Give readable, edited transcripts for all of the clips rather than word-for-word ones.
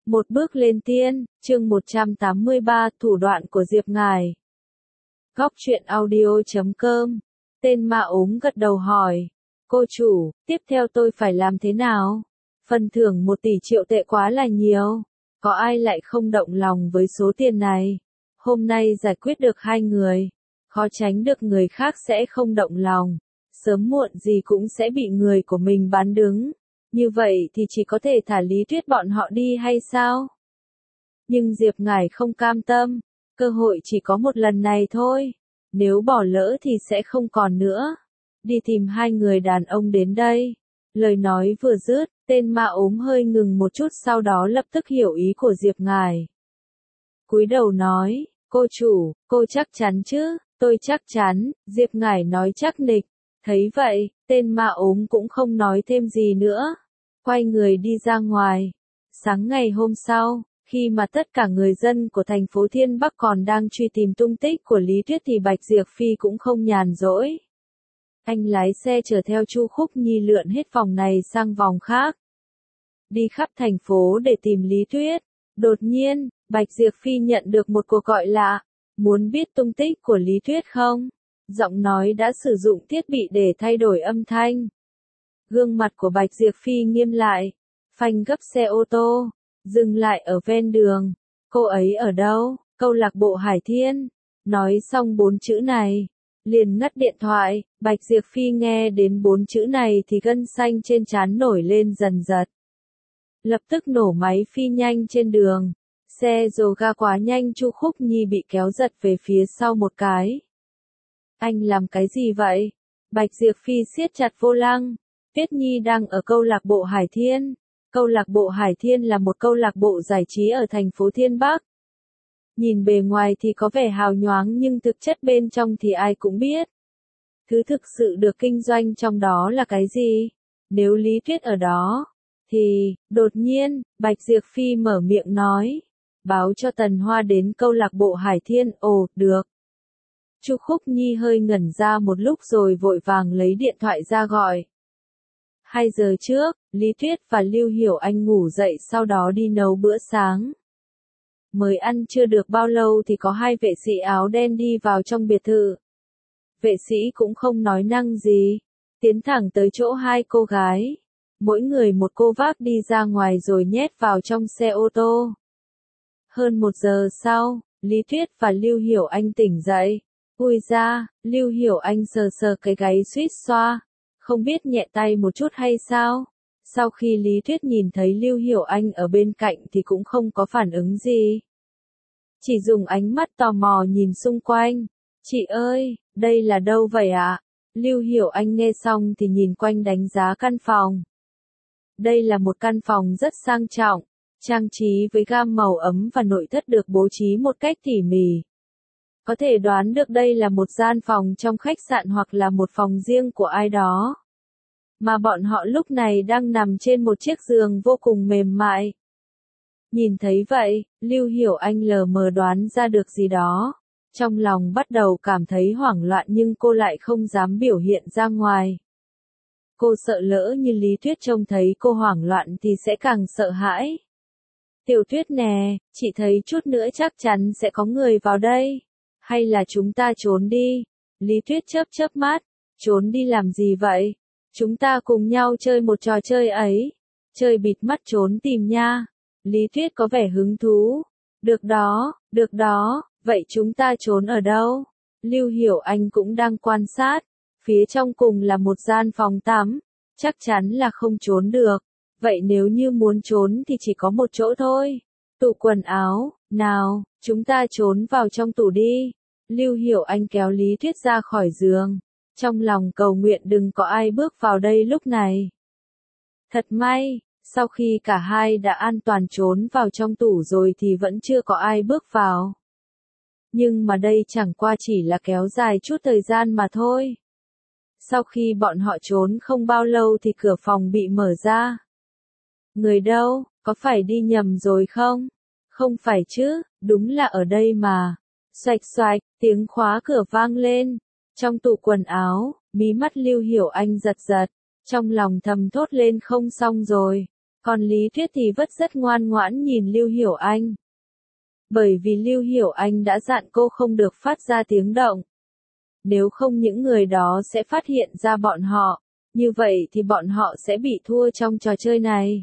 Một bước lên tiên, chương 183, thủ đoạn của Diệp Ngải. Góc truyện audio.com. Tên ma ốm gật đầu hỏi. Cô chủ, tiếp theo tôi phải làm thế nào? Phần thưởng 1 tỷ triệu tệ quá là nhiều. Có ai lại không động lòng với số tiền này? Hôm nay giải quyết được 2 người. Khó tránh được người khác sẽ không động lòng. Sớm muộn gì cũng sẽ bị người của mình bán đứng. Như vậy thì chỉ có thể thả Lý Tuyết bọn họ đi hay sao? Nhưng Diệp Ngải không cam tâm. Cơ hội chỉ có một lần này thôi. Nếu bỏ lỡ thì sẽ không còn nữa. Đi tìm 2 người đàn ông đến đây. Lời nói vừa dứt, tên ma ốm hơi ngừng một chút, sau đó lập tức hiểu ý của Diệp Ngải. Cúi đầu nói, cô chủ, cô chắc chắn chứ? Tôi chắc chắn, Diệp Ngải nói chắc nịch. Thấy vậy, tên ma ốm cũng không nói thêm gì nữa. Quay người đi ra ngoài. Sáng ngày hôm sau, khi mà tất cả người dân của thành phố Thiên Bắc còn đang truy tìm tung tích của Lý Tuyết thì Bạch Diệp Phi cũng không nhàn rỗi. Anh lái xe chở theo Chu Khúc Nhi lượn hết vòng này sang vòng khác. Đi khắp thành phố để tìm Lý Tuyết. Đột nhiên, Bạch Diệp Phi nhận được một cuộc gọi lạ. Muốn biết tung tích của Lý Tuyết không? Giọng nói đã sử dụng thiết bị để thay đổi âm thanh. Gương mặt của Bạch Diệp Phi nghiêm lại. Phanh gấp xe ô tô. Dừng lại ở ven đường. Cô ấy ở đâu? Câu lạc bộ Hải Thiên. Nói xong 4 chữ này. Liền ngắt điện thoại. Bạch Diệp Phi nghe đến 4 chữ này thì gân xanh trên trán nổi lên dần dật. Lập tức nổ máy phi nhanh trên đường. Xe dồ ga quá nhanh, Chu Khúc Nhi bị kéo giật về phía sau một cái. Anh làm cái gì vậy? Bạch Diệp Phi siết chặt vô lăng. Tuyết Nhi đang ở câu lạc bộ Hải Thiên. Câu lạc bộ Hải Thiên là một câu lạc bộ giải trí ở thành phố Thiên Bắc. Nhìn bề ngoài thì có vẻ hào nhoáng nhưng thực chất bên trong thì ai cũng biết. Thứ thực sự được kinh doanh trong đó là cái gì? Nếu Lý Tuyết ở đó, thì, đột nhiên, Bạch Diệp Phi mở miệng nói. Báo cho Tần Hoa đến câu lạc bộ Hải Thiên. Ồ, được. Chu Khúc Nhi hơi ngẩn ra một lúc rồi vội vàng lấy điện thoại ra gọi. 2 giờ trước, Lý Tuyết và Lưu Hiểu Anh ngủ dậy sau đó đi nấu bữa sáng. Mới ăn chưa được bao lâu thì có 2 vệ sĩ áo đen đi vào trong biệt thự. Vệ sĩ cũng không nói năng gì, tiến thẳng tới chỗ 2 cô gái. Mỗi người một cô vác đi ra ngoài rồi nhét vào trong xe ô tô. Hơn 1 giờ sau, Lý Tuyết và Lưu Hiểu Anh tỉnh dậy. Ui ra, Lưu Hiểu Anh sờ sờ cái gáy suýt xoa. Không biết nhẹ tay một chút hay sao? Sau khi Lý Tuyết nhìn thấy Lưu Hiểu Anh ở bên cạnh thì cũng không có phản ứng gì. Chỉ dùng ánh mắt tò mò nhìn xung quanh. Chị ơi, đây là đâu vậy ạ? Lưu Hiểu Anh nghe xong thì nhìn quanh đánh giá căn phòng. Đây là một căn phòng rất sang trọng, trang trí với gam màu ấm và nội thất được bố trí một cách tỉ mỉ. Có thể đoán được đây là một gian phòng trong khách sạn hoặc là một phòng riêng của ai đó. Mà bọn họ lúc này đang nằm trên một chiếc giường vô cùng mềm mại. Nhìn thấy vậy, Lưu Hiểu Anh lờ mờ đoán ra được gì đó. Trong lòng bắt đầu cảm thấy hoảng loạn nhưng cô lại không dám biểu hiện ra ngoài. Cô sợ lỡ như Lý Tuyết trông thấy cô hoảng loạn thì sẽ càng sợ hãi. Tiểu Tuyết nè, chị thấy chút nữa chắc chắn sẽ có người vào đây. Hay là chúng ta trốn đi? Lý Tuyết chớp chớp mắt. Trốn đi làm gì vậy? Chúng ta cùng nhau chơi một trò chơi ấy. Chơi bịt mắt trốn tìm nha. Lý Tuyết có vẻ hứng thú. Được đó, vậy chúng ta trốn ở đâu? Lưu Hiểu Anh cũng đang quan sát. Phía trong cùng là một gian phòng tắm. Chắc chắn là không trốn được. Vậy nếu như muốn trốn thì chỉ có một chỗ thôi. Tủ quần áo, nào, chúng ta trốn vào trong tủ đi. Lưu Hiểu Anh kéo Lý Tuyết ra khỏi giường. Trong lòng cầu nguyện đừng có ai bước vào đây lúc này. Thật may, sau khi cả hai đã an toàn trốn vào trong tủ rồi thì vẫn chưa có ai bước vào. Nhưng mà đây chẳng qua chỉ là kéo dài chút thời gian mà thôi. Sau khi bọn họ trốn không bao lâu thì cửa phòng bị mở ra. Người đâu, có phải đi nhầm rồi không? Không phải chứ, đúng là ở đây mà. Xoạch xoạch, tiếng khóa cửa vang lên. Trong tủ quần áo, mí mắt Lưu Hiểu Anh giật giật. Trong lòng thầm thốt lên không xong rồi. Còn Lý Tuyết thì vẫn rất ngoan ngoãn nhìn Lưu Hiểu Anh. Bởi vì Lưu Hiểu Anh đã dặn cô không được phát ra tiếng động. Nếu không những người đó sẽ phát hiện ra bọn họ, như vậy thì bọn họ sẽ bị thua trong trò chơi này.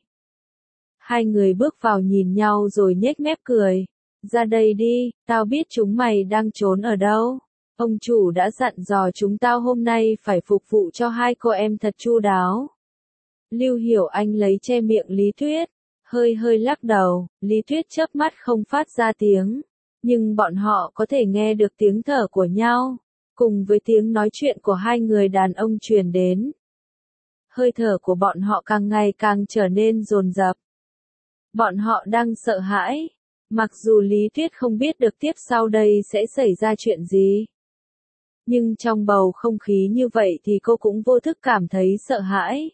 Hai người bước vào nhìn nhau rồi nhếch mép cười. Ra đây đi, tao biết chúng mày đang trốn ở đâu. Ông chủ đã dặn dò chúng tao hôm nay phải phục vụ cho hai cô em thật chu đáo. Lưu Hiểu Anh lấy che miệng Lý Tuyết, hơi hơi lắc đầu, Lý Tuyết chớp mắt không phát ra tiếng. Nhưng bọn họ có thể nghe được tiếng thở của nhau, cùng với tiếng nói chuyện của hai người đàn ông truyền đến. Hơi thở của bọn họ càng ngày càng trở nên dồn dập. Bọn họ đang sợ hãi, mặc dù Lý Tuyết không biết được tiếp sau đây sẽ xảy ra chuyện gì. Nhưng trong bầu không khí như vậy thì cô cũng vô thức cảm thấy sợ hãi.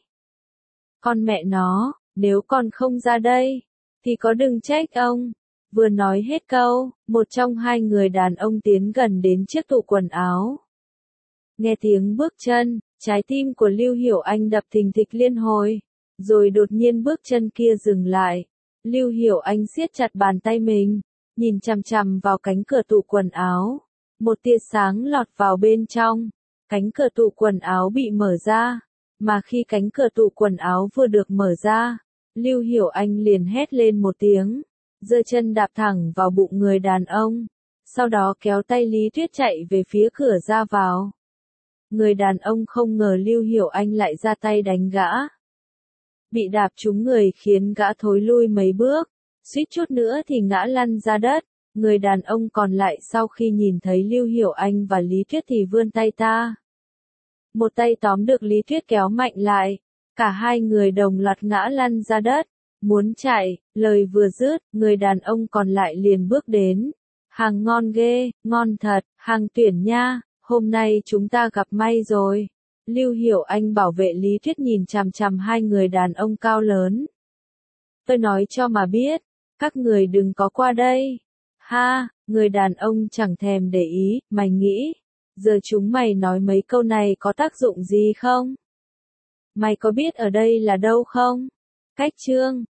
Con mẹ nó, nếu con không ra đây, thì có đừng trách ông. Vừa nói hết câu, một trong hai người đàn ông tiến gần đến chiếc tủ quần áo. Nghe tiếng bước chân, trái tim của Lưu Hiểu Anh đập thình thịch liên hồi, rồi đột nhiên bước chân kia dừng lại. Lưu Hiểu Anh siết chặt bàn tay mình, nhìn chằm chằm vào cánh cửa tủ quần áo. Một tia sáng lọt vào bên trong, cánh cửa tủ quần áo bị mở ra, mà khi cánh cửa tủ quần áo vừa được mở ra, Lưu Hiểu Anh liền hét lên một tiếng, giơ chân đạp thẳng vào bụng người đàn ông, sau đó kéo tay Lý Tuyết chạy về phía cửa ra vào. Người đàn ông không ngờ Lưu Hiểu Anh lại ra tay đánh gã. Bị đạp trúng người khiến gã thối lui mấy bước, suýt chút nữa thì ngã lăn ra đất. Người đàn ông còn lại sau khi nhìn thấy Lưu Hiểu Anh và Lý Tuyết thì vươn tay ta. Một tay tóm được Lý Tuyết kéo mạnh lại, cả hai người đồng loạt ngã lăn ra đất, muốn chạy, lời vừa dứt, người đàn ông còn lại liền bước đến. Hàng ngon ghê, ngon thật, hàng tuyển nha, hôm nay chúng ta gặp may rồi. Lưu Hiểu Anh bảo vệ Lý Tuyết nhìn chằm chằm hai người đàn ông cao lớn. Tôi nói cho mà biết, các người đừng có qua đây. Ha, người đàn ông chẳng thèm để ý, mày nghĩ, giờ chúng mày nói mấy câu này có tác dụng gì không? Mày có biết ở đây là đâu không? Cách chương